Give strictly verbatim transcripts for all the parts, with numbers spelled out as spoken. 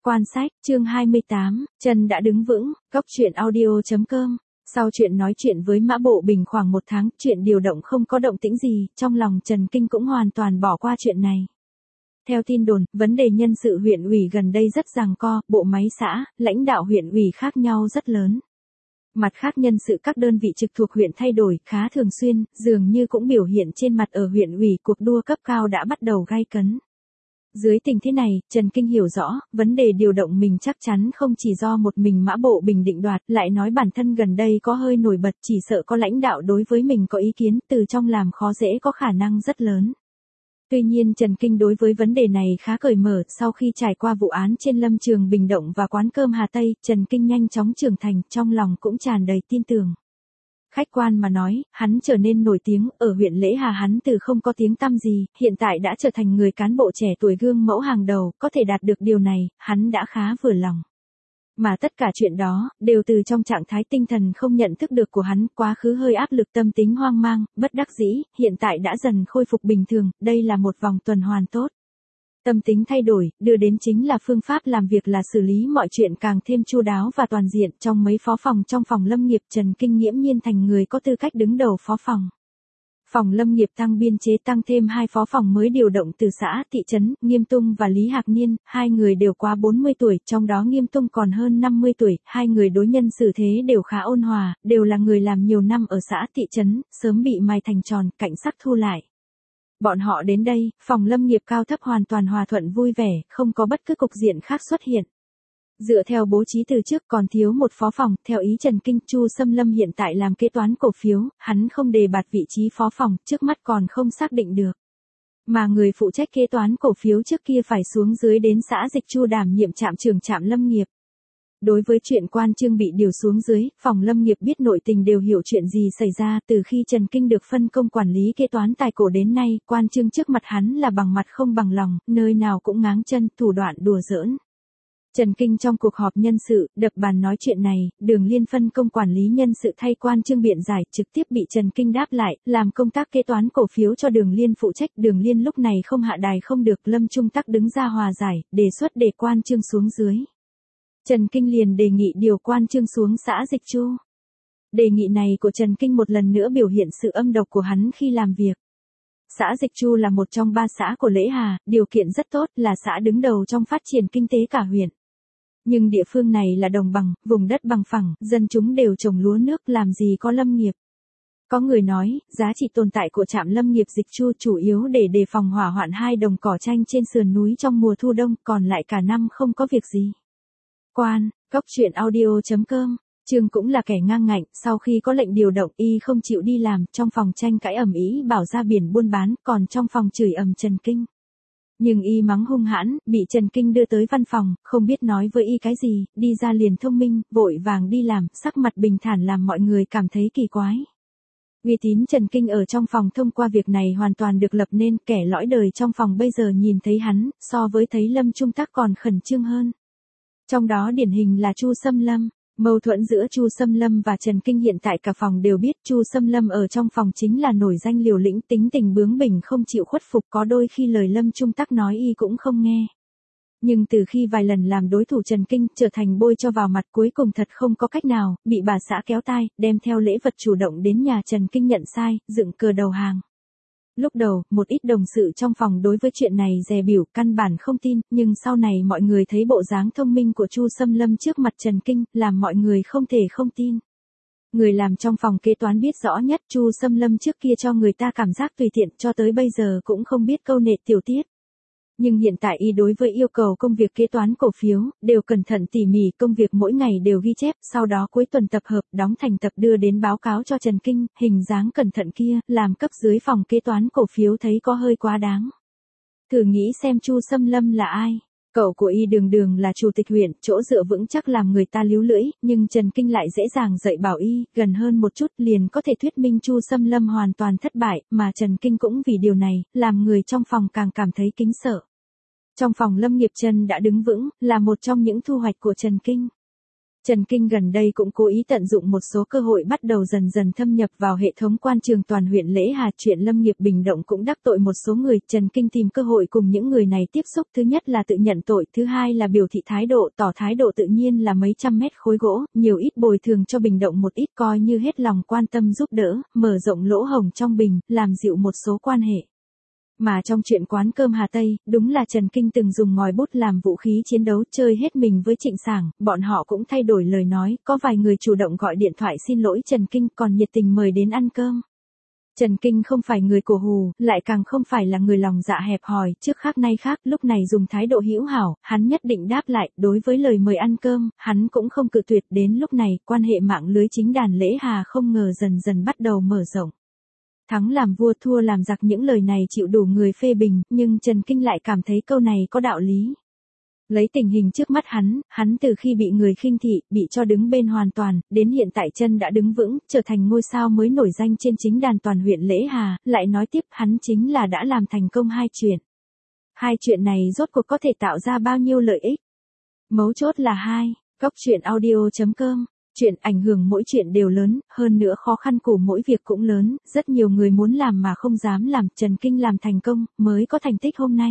Quan sách, chương hai mươi tám, Chân đã đứng vững, Cốc truyện audio chấm com. Sau chuyện nói chuyện với Mã Bộ Bình khoảng một tháng, chuyện điều động không có động tĩnh gì, trong lòng Trần Kinh cũng hoàn toàn bỏ qua chuyện này. Theo tin đồn, vấn đề nhân sự huyện ủy gần đây rất giằng co, bộ máy xã, lãnh đạo huyện ủy khác nhau rất lớn. Mặt khác nhân sự các đơn vị trực thuộc huyện thay đổi khá thường xuyên, dường như cũng biểu hiện trên mặt ở huyện ủy, cuộc đua cấp cao đã bắt đầu gay cấn. Dưới tình thế này, Trần Kinh hiểu rõ, vấn đề điều động mình chắc chắn không chỉ do một mình Mã Bộ Bình định đoạt, lại nói bản thân gần đây có hơi nổi bật, chỉ sợ có lãnh đạo đối với mình có ý kiến, từ trong làm khó dễ có khả năng rất lớn. Tuy nhiên Trần Kinh đối với vấn đề này khá cởi mở, sau khi trải qua vụ án trên lâm trường Bình Động và quán cơm Hà Tây, Trần Kinh nhanh chóng trưởng thành, trong lòng cũng tràn đầy tin tưởng. Khách quan mà nói, hắn trở nên nổi tiếng, ở huyện Lễ Hà hắn từ không có tiếng tăm gì, hiện tại đã trở thành người cán bộ trẻ tuổi gương mẫu hàng đầu, có thể đạt được điều này, hắn đã khá vừa lòng. Mà tất cả chuyện đó, đều từ trong trạng thái tinh thần không nhận thức được của hắn, quá khứ hơi áp lực tâm tính hoang mang, bất đắc dĩ, hiện tại đã dần khôi phục bình thường, đây là một vòng tuần hoàn tốt. Tâm tính thay đổi, đưa đến chính là phương pháp làm việc là xử lý mọi chuyện càng thêm chu đáo và toàn diện. Trong mấy phó phòng trong phòng lâm nghiệp, Trần Kinh nghiễm nhiên thành người có tư cách đứng đầu phó phòng. Phòng lâm nghiệp tăng biên chế, tăng thêm hai phó phòng mới điều động từ xã, thị trấn, Nghiêm Tung và Lý Hạc Niên, hai người đều quá bốn mươi tuổi, trong đó Nghiêm Tung còn hơn năm mươi tuổi, hai người đối nhân xử thế đều khá ôn hòa, đều là người làm nhiều năm ở xã, thị trấn, sớm bị mài thành tròn, cảnh sắc thu lại. Bọn họ đến đây, phòng lâm nghiệp cao thấp hoàn toàn hòa thuận vui vẻ, không có bất cứ cục diện khác xuất hiện. Dựa theo bố trí từ trước còn thiếu một phó phòng, theo ý Trần Kinh, Chu Sâm Lâm hiện tại làm kế toán cổ phiếu, hắn không đề bạt vị trí phó phòng, trước mắt còn không xác định được. Mà người phụ trách kế toán cổ phiếu trước kia phải xuống dưới đến xã Dịch Chu đảm nhiệm trạm trưởng trạm lâm nghiệp. Đối với chuyện Quan Trương bị điều xuống dưới, phòng lâm nghiệp biết nội tình đều hiểu chuyện gì xảy ra, từ khi Trần Kinh được phân công quản lý kế toán tài cổ đến nay, Quan Trương trước mặt hắn là bằng mặt không bằng lòng, nơi nào cũng ngáng chân, thủ đoạn đùa giỡn. Trần Kinh trong cuộc họp nhân sự, đập bàn nói chuyện này, Đường Liên phân công quản lý nhân sự thay Quan Trương biện giải, trực tiếp bị Trần Kinh đáp lại, làm công tác kế toán cổ phiếu cho Đường Liên phụ trách. Đường Liên lúc này không hạ đài không được, Lâm Trung Tắc đứng ra hòa giải, đề xuất để Quan Trương xuống dưới. Trần Kinh liền đề nghị điều Quan Trương xuống xã Dịch Chu. Đề nghị này của Trần Kinh một lần nữa biểu hiện sự âm độc của hắn khi làm việc. Xã Dịch Chu là một trong ba xã của Lễ Hà, điều kiện rất tốt, là xã đứng đầu trong phát triển kinh tế cả huyện. Nhưng địa phương này là đồng bằng, vùng đất bằng phẳng, dân chúng đều trồng lúa nước, làm gì có lâm nghiệp. Có người nói, giá trị tồn tại của trạm lâm nghiệp Dịch Chu chủ yếu để đề phòng hỏa hoạn hai đồng cỏ tranh trên sườn núi trong mùa thu đông, còn lại cả năm không có việc gì. Quan, Cốc truyện audio chấm com. Trương cũng là kẻ ngang ngạnh, sau khi có lệnh điều động y không chịu đi làm, trong phòng tranh cãi ầm ĩ bảo ra biển buôn bán, còn trong phòng chửi ầm Trần Kinh. Nhưng y mắng hung hãn, bị Trần Kinh đưa tới văn phòng, không biết nói với y cái gì, đi ra liền thông minh, vội vàng đi làm, sắc mặt bình thản làm mọi người cảm thấy kỳ quái. Uy tín Trần Kinh ở trong phòng thông qua việc này hoàn toàn được lập nên, kẻ lõi đời trong phòng bây giờ nhìn thấy hắn, so với thấy Lâm Trung Tắc còn khẩn trương hơn. Trong đó điển hình là Chu Sâm Lâm. Mâu thuẫn giữa Chu Sâm Lâm và Trần Kinh hiện tại cả phòng đều biết, Chu Sâm Lâm ở trong phòng chính là nổi danh liều lĩnh, tính tình bướng bỉnh không chịu khuất phục, có đôi khi lời Lâm Trung Tắc nói y cũng không nghe. Nhưng từ khi vài lần làm đối thủ Trần Kinh, trở thành bôi cho vào mặt, cuối cùng thật không có cách nào, bị bà xã kéo tai, đem theo lễ vật chủ động đến nhà Trần Kinh nhận sai, dựng cờ đầu hàng. Lúc đầu, một ít đồng sự trong phòng đối với chuyện này dè bỉu, căn bản không tin, nhưng sau này mọi người thấy bộ dáng thông minh của Chu Sâm Lâm trước mặt Trần Kinh, làm mọi người không thể không tin. Người làm trong phòng kế toán biết rõ nhất, Chu Sâm Lâm trước kia cho người ta cảm giác tùy tiện, cho tới bây giờ cũng không biết câu nệ tiểu tiết. Nhưng hiện tại y đối với yêu cầu công việc kế toán cổ phiếu, đều cẩn thận tỉ mỉ, công việc mỗi ngày đều ghi chép, sau đó cuối tuần tập hợp, đóng thành tập đưa đến báo cáo cho Trần Kinh, hình dáng cẩn thận kia, làm cấp dưới phòng kế toán cổ phiếu thấy có hơi quá đáng. Thử nghĩ xem Chu Sâm Lâm là ai? Cậu của y đường đường là chủ tịch huyện, chỗ dựa vững chắc làm người ta líu lưỡi, nhưng Trần Kinh lại dễ dàng dạy bảo y, gần hơn một chút liền có thể thuyết minh Chu Sâm Lâm hoàn toàn thất bại, mà Trần Kinh cũng vì điều này, làm người trong phòng càng cảm thấy kính sợ. Trong phòng lâm nghiệp Trần đã đứng vững, là một trong những thu hoạch của Trần Kinh. Trần Kinh gần đây cũng cố ý tận dụng một số cơ hội bắt đầu dần dần thâm nhập vào hệ thống quan trường toàn huyện Lễ Hà. Chuyện Lâm nghiệp Bình Động cũng đắc tội một số người, Trần Kinh tìm cơ hội cùng những người này tiếp xúc, thứ nhất là tự nhận tội, thứ hai là biểu thị thái độ, tỏ thái độ tự nhiên là mấy trăm mét khối gỗ, nhiều ít bồi thường cho Bình Động một ít, coi như hết lòng quan tâm giúp đỡ, mở rộng lỗ hổng trong bình, làm dịu một số quan hệ. Mà trong chuyện quán cơm Hà Tây, đúng là Trần Kinh từng dùng ngòi bút làm vũ khí chiến đấu, chơi hết mình với Trịnh Sảng, bọn họ cũng thay đổi lời nói, có vài người chủ động gọi điện thoại xin lỗi Trần Kinh, còn nhiệt tình mời đến ăn cơm. Trần Kinh không phải người cổ hù, lại càng không phải là người lòng dạ hẹp hòi, trước khác nay khác, lúc này dùng thái độ hữu hảo, hắn nhất định đáp lại, đối với lời mời ăn cơm, hắn cũng không cự tuyệt. Đến lúc này, quan hệ mạng lưới chính đàn Lễ Hà không ngờ dần dần bắt đầu mở rộng. Thắng làm vua thua làm giặc, những lời này chịu đủ người phê bình, nhưng Trần Kinh lại cảm thấy câu này có đạo lý. Lấy tình hình trước mắt hắn, hắn từ khi bị người khinh thị, bị cho đứng bên hoàn toàn, đến hiện tại chân đã đứng vững, trở thành ngôi sao mới nổi danh trên chính đàn toàn huyện Lễ Hà, lại nói tiếp hắn chính là đã làm thành công hai chuyện. Hai chuyện này rốt cuộc có thể tạo ra bao nhiêu lợi ích? Mấu chốt là hai, Cóc Truyện Audio chấm com. Chuyện ảnh hưởng mỗi chuyện đều lớn, hơn nữa khó khăn của mỗi việc cũng lớn, rất nhiều người muốn làm mà không dám làm, Trần Kinh làm thành công, mới có thành tích hôm nay.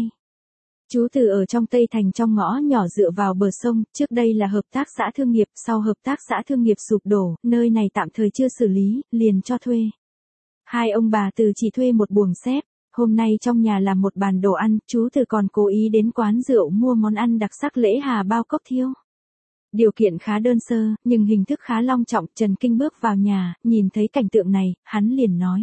Chú từ ở trong Tây Thành trong ngõ nhỏ dựa vào bờ sông, trước đây là hợp tác xã thương nghiệp, sau hợp tác xã thương nghiệp sụp đổ, nơi này tạm thời chưa xử lý, liền cho thuê. Hai ông bà từ chỉ thuê một buồng xếp, hôm nay trong nhà làm một bàn đồ ăn, chú từ còn cố ý đến quán rượu mua món ăn đặc sắc Lễ Hà bao cốc thiêu. Điều kiện khá đơn sơ, nhưng hình thức khá long trọng. Trần Kinh bước vào nhà, nhìn thấy cảnh tượng này, hắn liền nói.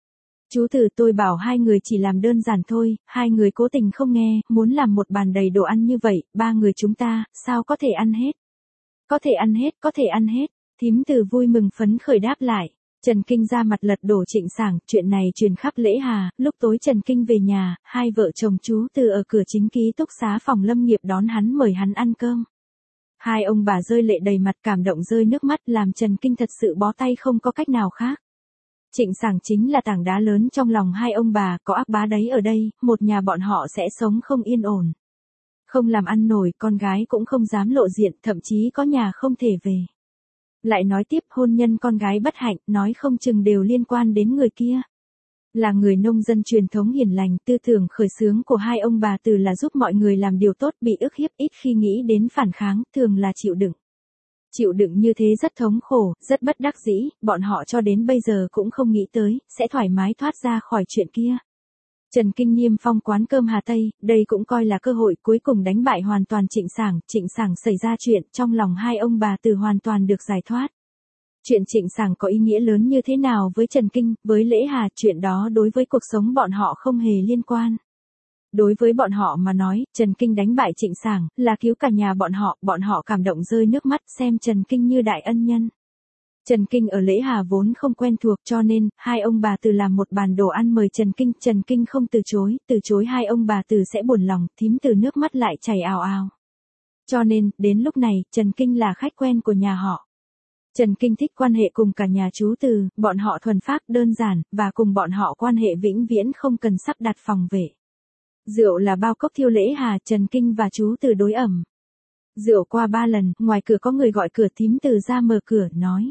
Chú từ, tôi bảo hai người chỉ làm đơn giản thôi, hai người cố tình không nghe, muốn làm một bàn đầy đồ ăn như vậy, ba người chúng ta, sao có thể ăn hết? Có thể ăn hết, có thể ăn hết. Thím Từ vui mừng phấn khởi đáp lại. Trần Kinh ra mặt lật đổ Trịnh Sảng, chuyện này truyền khắp Lễ Hà, lúc tối Trần Kinh về nhà, hai vợ chồng chú Từ ở cửa chính ký túc xá phòng Lâm nghiệp đón hắn, mời hắn ăn cơm. Hai ông bà rơi lệ đầy mặt, cảm động rơi nước mắt, làm Trần Kinh thật sự bó tay không có cách nào khác. Trịnh Sảng chính là tảng đá lớn trong lòng hai ông bà, có ác bá đấy ở đây, một nhà bọn họ sẽ sống không yên ổn. Không làm ăn nổi, con gái cũng không dám lộ diện, thậm chí có nhà không thể về. Lại nói tiếp, hôn nhân con gái bất hạnh, nói không chừng đều liên quan đến người kia. Là người nông dân truyền thống hiền lành, tư tưởng khởi xướng của hai ông bà Từ là giúp mọi người làm điều tốt, bị ức hiếp ít khi nghĩ đến phản kháng, thường là chịu đựng. Chịu đựng như thế rất thống khổ, rất bất đắc dĩ, bọn họ cho đến bây giờ cũng không nghĩ tới, sẽ thoải mái thoát ra khỏi chuyện kia. Trần Kinh niêm phong quán cơm Hà Tây, đây cũng coi là cơ hội cuối cùng đánh bại hoàn toàn Trịnh Sảng. Trịnh Sảng xảy ra chuyện, trong lòng hai ông bà Từ hoàn toàn được giải thoát. Chuyện Trịnh Sảng có ý nghĩa lớn như thế nào với Trần Kinh, với Lễ Hà, chuyện đó đối với cuộc sống bọn họ không hề liên quan. Đối với bọn họ mà nói, Trần Kinh đánh bại Trịnh Sảng, là cứu cả nhà bọn họ, bọn họ cảm động rơi nước mắt, xem Trần Kinh như đại ân nhân. Trần Kinh ở Lễ Hà vốn không quen thuộc, cho nên, hai ông bà Từ làm một bàn đồ ăn mời Trần Kinh, Trần Kinh không từ chối, từ chối hai ông bà Từ sẽ buồn lòng, thím Từ nước mắt lại chảy ào ào. Cho nên, đến lúc này, Trần Kinh là khách quen của nhà họ. Trần Kinh thích quan hệ cùng cả nhà chú Từ, bọn họ thuần phác đơn giản, và cùng bọn họ quan hệ vĩnh viễn không cần sắp đặt phòng vệ. Rượu là bao cốc thiêu Lễ Hà, Trần Kinh và chú Từ đối ẩm. Rượu qua ba lần, ngoài cửa có người gọi cửa, thím Từ ra mở cửa, nói.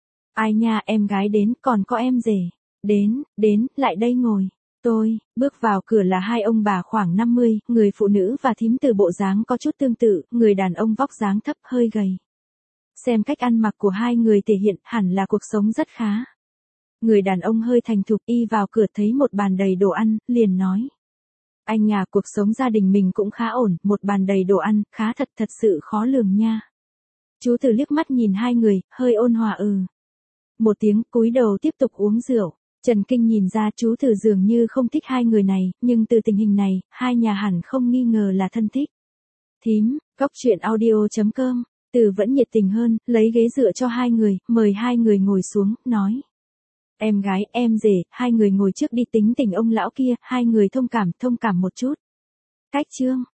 Ai nha, em gái đến, còn có em rể. Đến, đến, lại đây ngồi. Tôi, bước vào cửa là hai ông bà khoảng năm mươi, người phụ nữ và thím Từ bộ dáng có chút tương tự, người đàn ông vóc dáng thấp hơi gầy. Xem cách ăn mặc của hai người thể hiện hẳn là cuộc sống rất khá. Người đàn ông hơi thành thục, y vào cửa thấy một bàn đầy đồ ăn, liền nói. Anh nhà, cuộc sống gia đình mình cũng khá ổn, một bàn đầy đồ ăn, khá thật thật sự khó lường nha. Chú Từ liếc mắt nhìn hai người, hơi ôn hòa ừ. Một tiếng, cúi đầu tiếp tục uống rượu. Trần Kinh nhìn ra chú Từ dường như không thích hai người này, nhưng từ tình hình này, hai nhà hẳn không nghi ngờ là thân thích. Thím, Cóc Truyện Audio chấm com. Từ vẫn nhiệt tình hơn, lấy ghế dựa cho hai người, mời hai người ngồi xuống, nói. Em gái, em rể, hai người ngồi trước đi, tính tình ông lão kia, hai người thông cảm, thông cảm một chút. Cách chương.